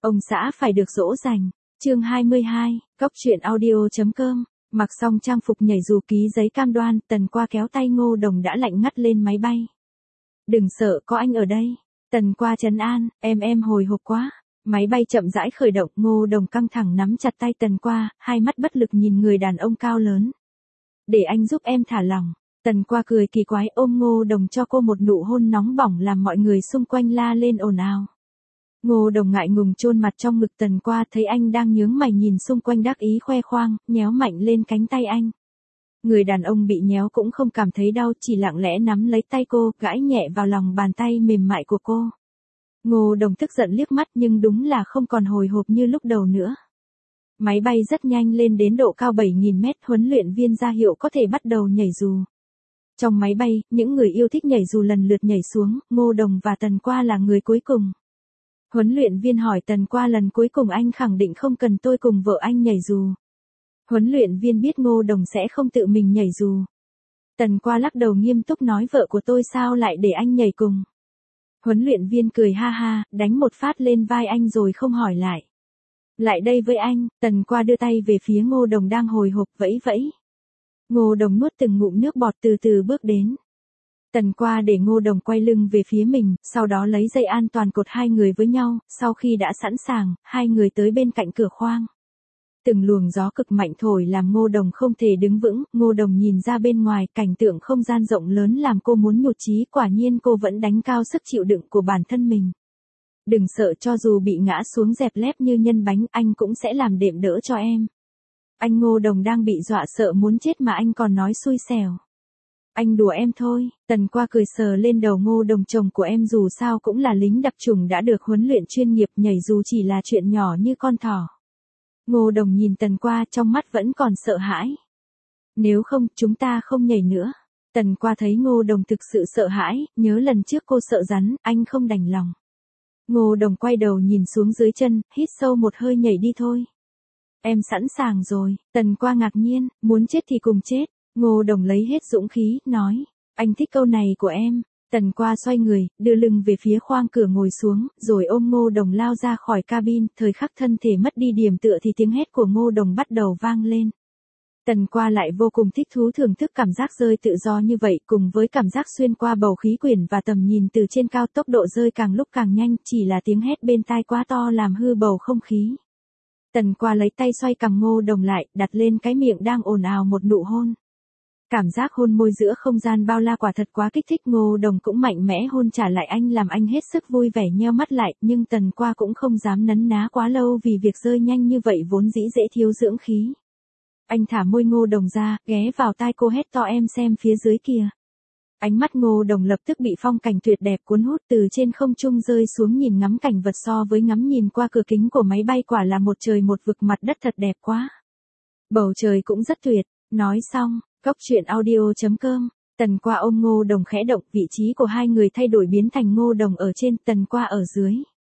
Ông xã phải được dỗ dành. Chương 22, Cốc truyện audio.com. Mặc xong trang phục nhảy dù ký giấy cam đoan, Tần Qua kéo tay Ngô Đồng đã lạnh ngắt lên máy bay. Đừng sợ, có anh ở đây. Tần Qua trấn an, em hồi hộp quá. Máy bay chậm rãi khởi động, Ngô Đồng căng thẳng nắm chặt tay Tần Qua, hai mắt bất lực nhìn người đàn ông cao lớn. Để anh giúp em thả lỏng. Tần Qua cười kỳ quái ôm Ngô Đồng cho cô một nụ hôn nóng bỏng làm mọi người xung quanh la lên ồn ào. Ngô Đồng ngại ngùng chôn mặt trong ngực Tần Qua, thấy anh đang nhướng mày nhìn xung quanh đắc ý khoe khoang, nhéo mạnh lên cánh tay anh. Người đàn ông bị nhéo cũng không cảm thấy đau, chỉ lặng lẽ nắm lấy tay cô, gãi nhẹ vào lòng bàn tay mềm mại của cô. Ngô Đồng tức giận liếc mắt nhưng đúng là không còn hồi hộp như lúc đầu nữa. Máy bay rất nhanh lên đến độ cao 7.000 mét, huấn luyện viên ra hiệu có thể bắt đầu nhảy dù. Trong máy bay, những người yêu thích nhảy dù lần lượt nhảy xuống, Ngô Đồng và Tần Qua là người cuối cùng. Huấn luyện viên hỏi Tần Qua lần cuối cùng anh khẳng định không cần tôi cùng vợ anh nhảy dù. Huấn luyện viên biết Ngô Đồng sẽ không tự mình nhảy dù. Tần Qua lắc đầu nghiêm túc nói vợ của tôi sao lại để anh nhảy cùng. Huấn luyện viên cười ha ha, đánh một phát lên vai anh rồi không hỏi lại. Lại đây với anh, Tần Qua đưa tay về phía Ngô Đồng đang hồi hộp vẫy vẫy. Ngô Đồng nuốt từng ngụm nước bọt từ từ bước đến. Tần Qua để Ngô Đồng quay lưng về phía mình, sau đó lấy dây an toàn cột hai người với nhau, sau khi đã sẵn sàng, hai người tới bên cạnh cửa khoang. Từng luồng gió cực mạnh thổi làm Ngô Đồng không thể đứng vững, Ngô Đồng nhìn ra bên ngoài, cảnh tượng không gian rộng lớn làm cô muốn nhụt chí, quả nhiên cô vẫn đánh cao sức chịu đựng của bản thân mình. Đừng sợ, cho dù bị ngã xuống dẹp lép như nhân bánh, anh cũng sẽ làm đệm đỡ cho em. Anh Ngô Đồng đang bị dọa sợ muốn chết mà anh còn nói xui xẻo. Anh đùa em thôi. Tần Qua cười sờ lên đầu Ngô Đồng, chồng của em dù sao cũng là lính đặc chủng đã được huấn luyện chuyên nghiệp, nhảy dù chỉ là chuyện nhỏ như con thỏ. Ngô Đồng nhìn Tần Qua, trong mắt vẫn còn sợ hãi. Nếu không, chúng ta không nhảy nữa. Tần Qua thấy Ngô Đồng thực sự sợ hãi, nhớ lần trước cô sợ rắn, anh không đành lòng. Ngô Đồng quay đầu nhìn xuống dưới chân, hít sâu một hơi nhảy đi thôi. Em sẵn sàng rồi. Tần Qua ngạc nhiên, muốn chết thì cùng chết. Ngô Đồng lấy hết dũng khí, nói, anh thích câu này của em. Tần Qua xoay người, đưa lưng về phía khoang cửa ngồi xuống, rồi ôm Ngô Đồng lao ra khỏi cabin, thời khắc thân thể mất đi điểm tựa thì tiếng hét của Ngô Đồng bắt đầu vang lên. Tần Qua lại vô cùng thích thú thưởng thức cảm giác rơi tự do như vậy, cùng với cảm giác xuyên qua bầu khí quyển và tầm nhìn từ trên cao, tốc độ rơi càng lúc càng nhanh, chỉ là tiếng hét bên tai quá to làm hư bầu không khí. Tần Qua lấy tay xoay cằm Ngô Đồng lại, đặt lên cái miệng đang ồn ào một nụ hôn. Cảm giác hôn môi giữa không gian bao la quả thật quá kích thích, Ngô Đồng cũng mạnh mẽ hôn trả lại anh làm anh hết sức vui vẻ nheo mắt lại, nhưng Tần Qua cũng không dám nấn ná quá lâu vì việc rơi nhanh như vậy vốn dĩ dễ thiếu dưỡng khí. Anh thả môi Ngô Đồng ra, ghé vào tai cô hét to em xem phía dưới kìa. Ánh mắt Ngô Đồng lập tức bị phong cảnh tuyệt đẹp cuốn hút, từ trên không trung rơi xuống nhìn ngắm cảnh vật so với ngắm nhìn qua cửa kính của máy bay quả là một trời một vực, mặt đất thật đẹp quá. Bầu trời cũng rất tuyệt. Nói xong, Cốc truyện audio.com. Tần Qua ôm Ngô Đồng khẽ động, vị trí của hai người thay đổi biến thành Ngô Đồng ở trên, Tần Qua ở dưới.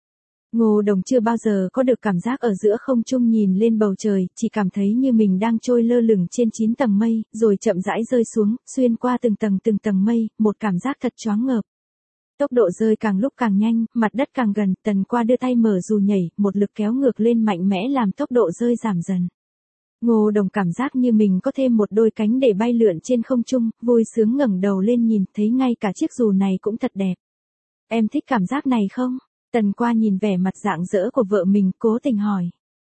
Ngô Đồng chưa bao giờ có được cảm giác ở giữa không trung nhìn lên bầu trời, chỉ cảm thấy như mình đang trôi lơ lửng trên 9 tầng mây, rồi chậm rãi rơi xuống, xuyên qua từng tầng mây, một cảm giác thật choáng ngợp. Tốc độ rơi càng lúc càng nhanh, mặt đất càng gần, Tần Qua đưa tay mở dù nhảy, một lực kéo ngược lên mạnh mẽ làm tốc độ rơi giảm dần. Ngô Đồng cảm giác như mình có thêm một đôi cánh để bay lượn trên không trung, vui sướng ngẩng đầu lên nhìn, thấy ngay cả chiếc dù này cũng thật đẹp. Em thích cảm giác này không? Tần Qua nhìn vẻ mặt rạng rỡ của vợ mình, cố tình hỏi.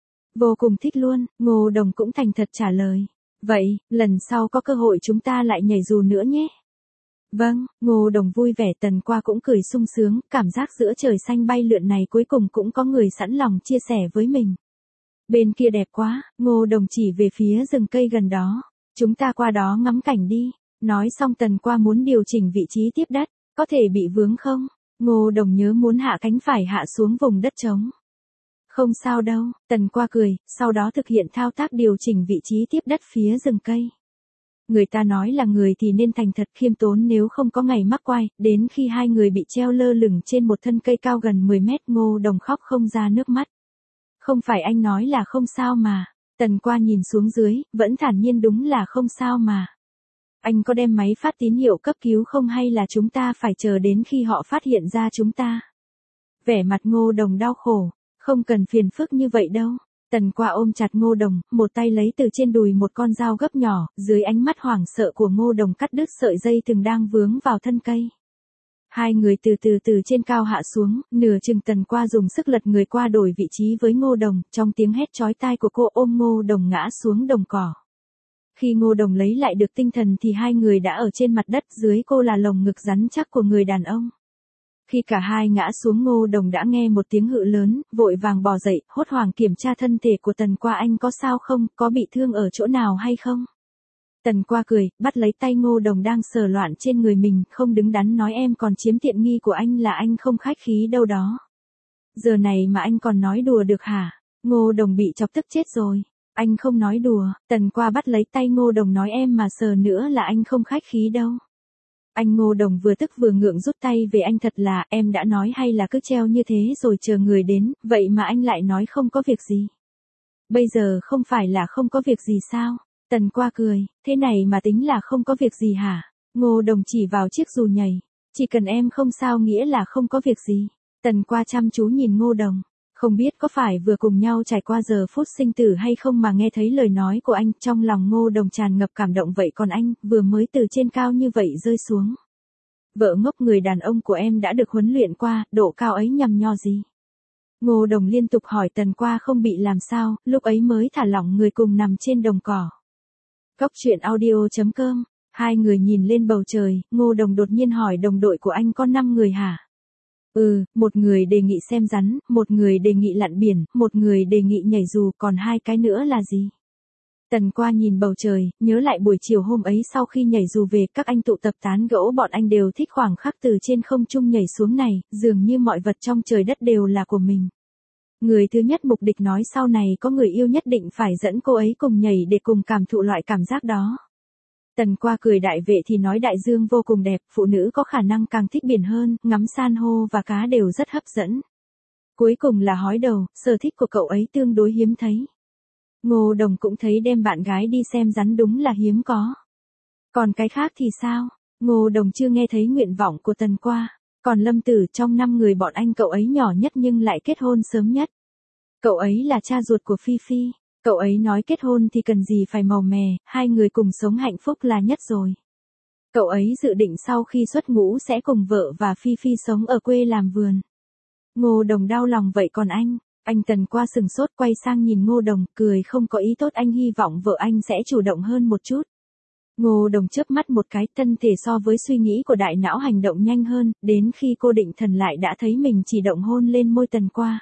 Vô cùng thích luôn, Ngô Đồng cũng thành thật trả lời. Vậy, lần sau có cơ hội chúng ta lại nhảy dù nữa nhé. Vâng, Ngô Đồng vui vẻ, Tần Qua cũng cười sung sướng, cảm giác giữa trời xanh bay lượn này cuối cùng cũng có người sẵn lòng chia sẻ với mình. Bên kia đẹp quá, Ngô Đồng chỉ về phía rừng cây gần đó. Chúng ta qua đó ngắm cảnh đi. Nói xong Tần Qua muốn điều chỉnh vị trí tiếp đất, có thể bị vướng không? Ngô Đồng nhớ muốn hạ cánh phải hạ xuống vùng đất trống. Không sao đâu, Tần Qua cười, sau đó thực hiện thao tác điều chỉnh vị trí tiếp đất phía rừng cây. Người ta nói là người thì nên thành thật khiêm tốn nếu không có ngày mắc quai, đến khi hai người bị treo lơ lửng trên một thân cây cao gần 10 mét, Ngô Đồng khóc không ra nước mắt. Không phải anh nói là không sao mà. Tần Qua nhìn xuống dưới, vẫn thản nhiên đúng là không sao mà. Anh có đem máy phát tín hiệu cấp cứu không hay là chúng ta phải chờ đến khi họ phát hiện ra chúng ta? Vẻ mặt Ngô Đồng đau khổ. Không cần phiền phức như vậy đâu. Tần Qua ôm chặt Ngô Đồng, một tay lấy từ trên đùi một con dao gấp nhỏ, dưới ánh mắt hoảng sợ của Ngô Đồng cắt đứt sợi dây thừng đang vướng vào thân cây. Hai người từ từ trên cao hạ xuống, nửa chừng Tần Qua dùng sức lật người qua đổi vị trí với Ngô Đồng, trong tiếng hét chói tai của cô ôm Ngô Đồng ngã xuống đồng cỏ. Khi Ngô Đồng lấy lại được tinh thần thì hai người đã ở trên mặt đất, dưới cô là lồng ngực rắn chắc của người đàn ông. Khi cả hai ngã xuống, Ngô Đồng đã nghe một tiếng hự lớn, vội vàng bò dậy, hốt hoảng kiểm tra thân thể của Tần Qua. Anh có sao không, có bị thương ở chỗ nào hay không? Tần Qua cười, bắt lấy tay Ngô Đồng đang sờ loạn trên người mình, không đứng đắn nói em còn chiếm tiện nghi của anh là anh không khách khí đâu đó. Giờ này mà anh còn nói đùa được hả? Ngô Đồng bị chọc tức chết rồi. Anh không nói đùa. Tần Qua bắt lấy tay Ngô Đồng nói em mà sờ nữa là anh không khách khí đâu. Anh Ngô Đồng vừa tức vừa ngượng rút tay về, anh thật là, em đã nói hay là cứ treo như thế rồi chờ người đến, vậy mà anh lại nói không có việc gì. Bây giờ không phải là không có việc gì sao? Tần Qua cười, thế này mà tính là không có việc gì hả? Ngô Đồng chỉ vào chiếc dù nhảy. Chỉ cần em không sao nghĩa là không có việc gì. Tần Qua chăm chú nhìn Ngô Đồng. Không biết có phải vừa cùng nhau trải qua giờ phút sinh tử hay không mà nghe thấy lời nói của anh, trong lòng Ngô Đồng tràn ngập cảm động. Vậy còn anh, vừa mới từ trên cao như vậy rơi xuống. Vợ ngốc, người đàn ông của em đã được huấn luyện qua, độ cao ấy nhằm nho gì? Ngô Đồng liên tục hỏi. Tần Qua không bị làm sao, lúc ấy mới thả lỏng người cùng nằm trên đồng cỏ. Cốc truyện audio.com. Hai người nhìn lên bầu trời, Ngô Đồng đột nhiên hỏi đồng đội của anh có 5 người hả? Một người đề nghị xem rắn, một người đề nghị lặn biển, một người đề nghị nhảy dù, còn 2 cái nữa là gì? Tần Qua nhìn bầu trời, nhớ lại buổi chiều hôm ấy sau khi nhảy dù về, các anh tụ tập tán gẫu, bọn anh đều thích khoảng khắc từ trên không trung nhảy xuống này, dường như mọi vật trong trời đất đều là của mình. Người thứ nhất mục đích nói sau này có người yêu nhất định phải dẫn cô ấy cùng nhảy để cùng cảm thụ loại cảm giác đó. Tần Qua cười, đại vệ thì nói đại dương vô cùng đẹp, phụ nữ có khả năng càng thích biển hơn, ngắm san hô và cá đều rất hấp dẫn. Cuối cùng là hói đầu, sở thích của cậu ấy tương đối hiếm thấy. Ngô Đồng cũng thấy đem bạn gái đi xem rắn đúng là hiếm có. Còn cái khác thì sao? Ngô Đồng chưa nghe thấy nguyện vọng của Tần Qua. Còn Lâm Tử, trong 5 người bọn anh cậu ấy nhỏ nhất nhưng lại kết hôn sớm nhất. Cậu ấy là cha ruột của Phi Phi. Cậu ấy nói kết hôn thì cần gì phải màu mè, 2 người cùng sống hạnh phúc là nhất rồi. Cậu ấy dự định sau khi xuất ngũ sẽ cùng vợ và Phi Phi sống ở quê làm vườn. Ngô Đồng đau lòng. Vậy còn anh Tần Qua sừng sốt quay sang nhìn Ngô Đồng, cười không có ý tốt. Anh hy vọng vợ anh sẽ chủ động hơn một chút. Ngô Đồng chớp mắt một cái, thân thể so với suy nghĩ của đại não hành động nhanh hơn, đến khi cô định thần lại đã thấy mình chỉ động hôn lên môi Tần Qua.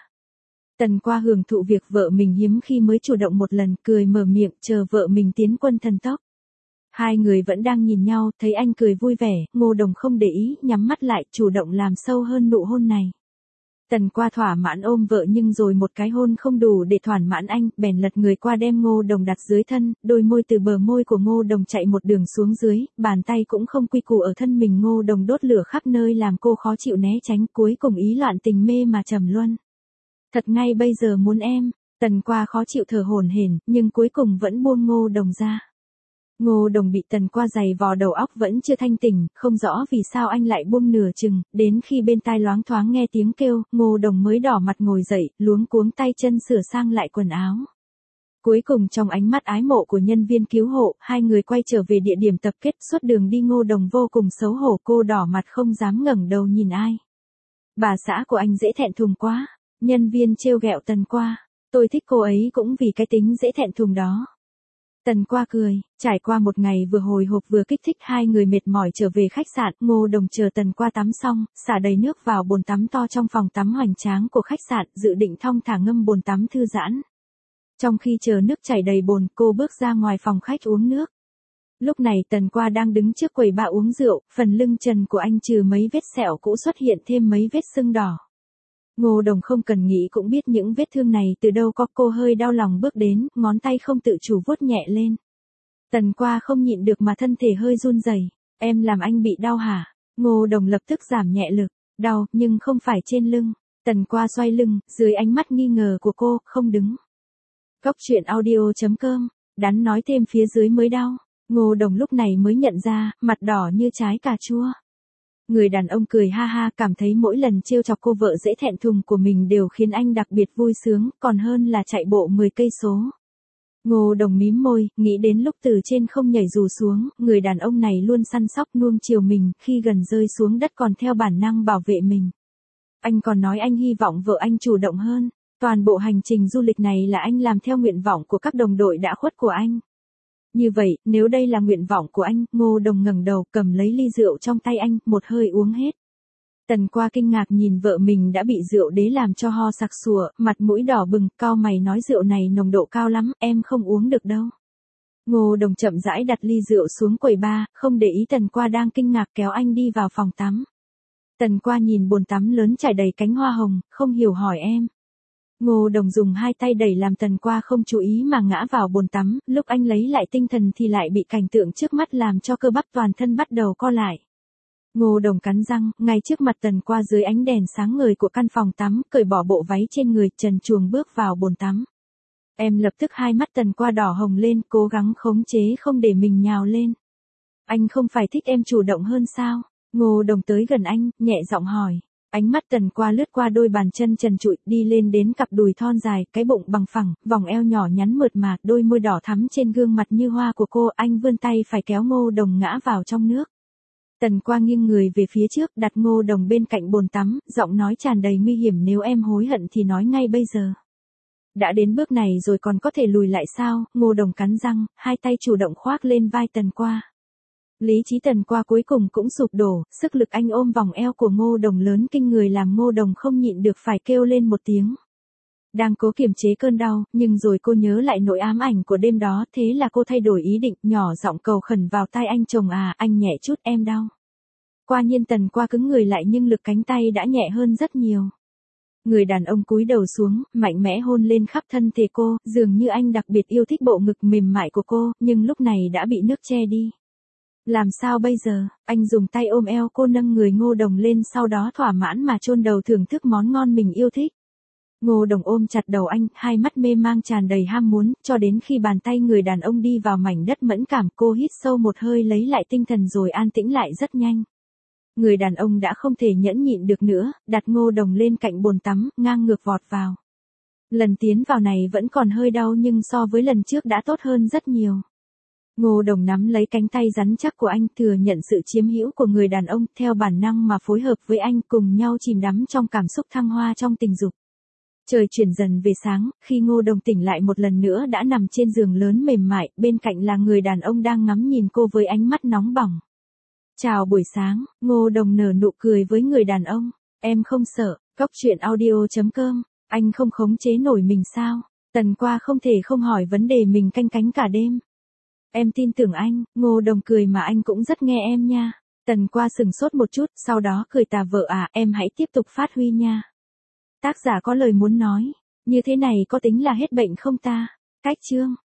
Tần Qua hưởng thụ việc vợ mình hiếm khi mới chủ động một lần, cười mở miệng chờ vợ mình tiến quân thần tốc. Hai người vẫn đang nhìn nhau, thấy anh cười vui vẻ, Ngô Đồng không để ý, nhắm mắt lại, chủ động làm sâu hơn nụ hôn này. Tần Qua thỏa mãn ôm vợ nhưng rồi một cái hôn không đủ để thỏa mãn anh, bèn lật người qua đem Ngô Đồng đặt dưới thân, đôi môi từ bờ môi của Ngô Đồng chạy một đường xuống dưới, bàn tay cũng không quy củ ở thân mình Ngô Đồng đốt lửa khắp nơi làm cô khó chịu né tránh, cuối cùng ý loạn tình mê mà trầm luân. Thật ngay bây giờ muốn em. Tần Qua khó chịu thở hổn hển, nhưng cuối cùng vẫn buông Ngô Đồng ra. Ngô Đồng bị Tần Qua giày vò, đầu óc vẫn chưa thanh tỉnh, không rõ vì sao anh lại buông nửa chừng, đến khi bên tai loáng thoáng nghe tiếng kêu, Ngô Đồng mới đỏ mặt ngồi dậy, luống cuống tay chân sửa sang lại quần áo. Cuối cùng trong ánh mắt ái mộ của nhân viên cứu hộ, hai người quay trở về địa điểm tập kết. Suốt đường đi Ngô Đồng vô cùng xấu hổ, cô đỏ mặt không dám ngẩng đầu nhìn ai. Bà xã của anh dễ thẹn thùng quá. Nhân viên trêu ghẹo Tần Qua. Tôi thích cô ấy cũng vì cái tính dễ thẹn thùng đó. Tần Qua cười, trải qua một ngày vừa hồi hộp vừa kích thích, hai người mệt mỏi trở về khách sạn. Ngô Đồng chờ Tần Qua tắm xong, xả đầy nước vào bồn tắm to trong phòng tắm hoành tráng của khách sạn, dự định thong thả ngâm bồn tắm thư giãn. Trong khi chờ nước chảy đầy bồn, cô bước ra ngoài phòng khách uống nước. Lúc này Tần Qua đang đứng trước quầy bar uống rượu, phần lưng trần của anh trừ mấy vết sẹo cũ xuất hiện thêm mấy vết sưng đỏ. Ngô Đồng không cần nghĩ cũng biết những vết thương này từ đâu có, cô hơi đau lòng bước đến, ngón tay không tự chủ vuốt nhẹ lên. Tần Qua không nhịn được mà thân thể hơi run rẩy. Em làm anh bị đau hả? Ngô Đồng lập tức giảm nhẹ lực. Đau, nhưng không phải trên lưng. Tần Qua xoay lưng, dưới ánh mắt nghi ngờ của cô, không đứng. Cốc truyện audio.com, đắn nói thêm phía dưới mới đau. Ngô Đồng lúc này mới nhận ra, mặt đỏ như trái cà chua. Người đàn ông cười ha ha, cảm thấy mỗi lần trêu chọc cô vợ dễ thẹn thùng của mình đều khiến anh đặc biệt vui sướng, còn hơn là chạy bộ 10 cây số. Ngô Đồng mím môi, nghĩ đến lúc từ trên không nhảy dù xuống, người đàn ông này luôn săn sóc nuông chiều mình, khi gần rơi xuống đất còn theo bản năng bảo vệ mình. Anh còn nói anh hy vọng vợ anh chủ động hơn. Toàn bộ hành trình du lịch này là anh làm theo nguyện vọng của các đồng đội đã khuất của anh. Như vậy, nếu đây là nguyện vọng của anh, Ngô Đồng ngẩng đầu, cầm lấy ly rượu trong tay anh, một hơi uống hết. Tần Qua kinh ngạc nhìn vợ mình đã bị rượu đế làm cho ho sặc sụa, mặt mũi đỏ bừng, cau mày nói rượu này nồng độ cao lắm, em không uống được đâu. Ngô Đồng chậm rãi đặt ly rượu xuống quầy bar, không để ý Tần Qua đang kinh ngạc kéo anh đi vào phòng tắm. Tần Qua nhìn bồn tắm lớn trải đầy cánh hoa hồng, không hiểu hỏi em. Ngô Đồng dùng hai tay đẩy làm Tần Qua không chú ý mà ngã vào bồn tắm, lúc anh lấy lại tinh thần thì lại bị cảnh tượng trước mắt làm cho cơ bắp toàn thân bắt đầu co lại. Ngô Đồng cắn răng, ngay trước mặt Tần Qua dưới ánh đèn sáng ngời của căn phòng tắm, cởi bỏ bộ váy trên người, trần truồng bước vào bồn tắm. Em lập tức hai mắt Tần Qua đỏ hồng lên, cố gắng khống chế không để mình nhào lên. Anh không phải thích em chủ động hơn sao? Ngô Đồng tới gần anh, nhẹ giọng hỏi. Ánh mắt Tần Qua lướt qua đôi bàn chân trần trụi, đi lên đến cặp đùi thon dài, cái bụng bằng phẳng, vòng eo nhỏ nhắn mượt mà, đôi môi đỏ thắm trên gương mặt như hoa của cô, anh vươn tay phải kéo Ngô Đồng ngã vào trong nước. Tần Qua nghiêng người về phía trước, đặt Ngô Đồng bên cạnh bồn tắm, giọng nói tràn đầy nguy hiểm, nếu em hối hận thì nói ngay bây giờ. Đã đến bước này rồi còn có thể lùi lại sao? Ngô Đồng cắn răng, hai tay chủ động khoác lên vai Tần Qua. Lý trí Tần Qua cuối cùng cũng sụp đổ, sức lực anh ôm vòng eo của Ngô Đồng lớn kinh người làm Ngô Đồng không nhịn được phải kêu lên một tiếng. Đang cố kiềm chế cơn đau, nhưng rồi cô nhớ lại nỗi ám ảnh của đêm đó, thế là cô thay đổi ý định, nhỏ giọng cầu khẩn vào tai anh, chồng à, anh nhẹ chút em đau. Quả nhiên Tần Qua cứng người lại nhưng lực cánh tay đã nhẹ hơn rất nhiều. Người đàn ông cúi đầu xuống, mạnh mẽ hôn lên khắp thân thể cô, dường như anh đặc biệt yêu thích bộ ngực mềm mại của cô, nhưng lúc này đã bị nước che đi. Làm sao bây giờ? Anh dùng tay ôm eo cô, nâng người Ngô Đồng lên, sau đó thỏa mãn mà chôn đầu thưởng thức món ngon mình yêu thích. Ngô Đồng ôm chặt đầu anh, hai mắt mê mang tràn đầy ham muốn, cho đến khi bàn tay người đàn ông đi vào mảnh đất mẫn cảm, cô hít sâu một hơi lấy lại tinh thần rồi an tĩnh lại rất nhanh. Người đàn ông đã không thể nhẫn nhịn được nữa, đặt Ngô Đồng lên cạnh bồn tắm, ngang ngược vọt vào. Lần tiến vào này vẫn còn hơi đau nhưng so với lần trước đã tốt hơn rất nhiều. Ngô Đồng nắm lấy cánh tay rắn chắc của anh, thừa nhận sự chiếm hữu của người đàn ông, theo bản năng mà phối hợp với anh, cùng nhau chìm đắm trong cảm xúc thăng hoa trong tình dục. Trời chuyển dần về sáng, khi Ngô Đồng tỉnh lại một lần nữa đã nằm trên giường lớn mềm mại, bên cạnh là người đàn ông đang ngắm nhìn cô với ánh mắt nóng bỏng. Chào buổi sáng, Ngô Đồng nở nụ cười với người đàn ông. Em không sợ, coctruyện.audio.com, anh không khống chế nổi mình sao? Tần Qua không thể không hỏi vấn đề mình canh cánh cả đêm. Em tin tưởng anh, Ngô Đồng cười mà anh cũng rất nghe em nha. Tần Qua sừng sốt một chút, sau đó cười tà, vợ à, em hãy tiếp tục phát huy nha. Tác giả có lời muốn nói, như thế này có tính là hết bệnh không ta? Cách chương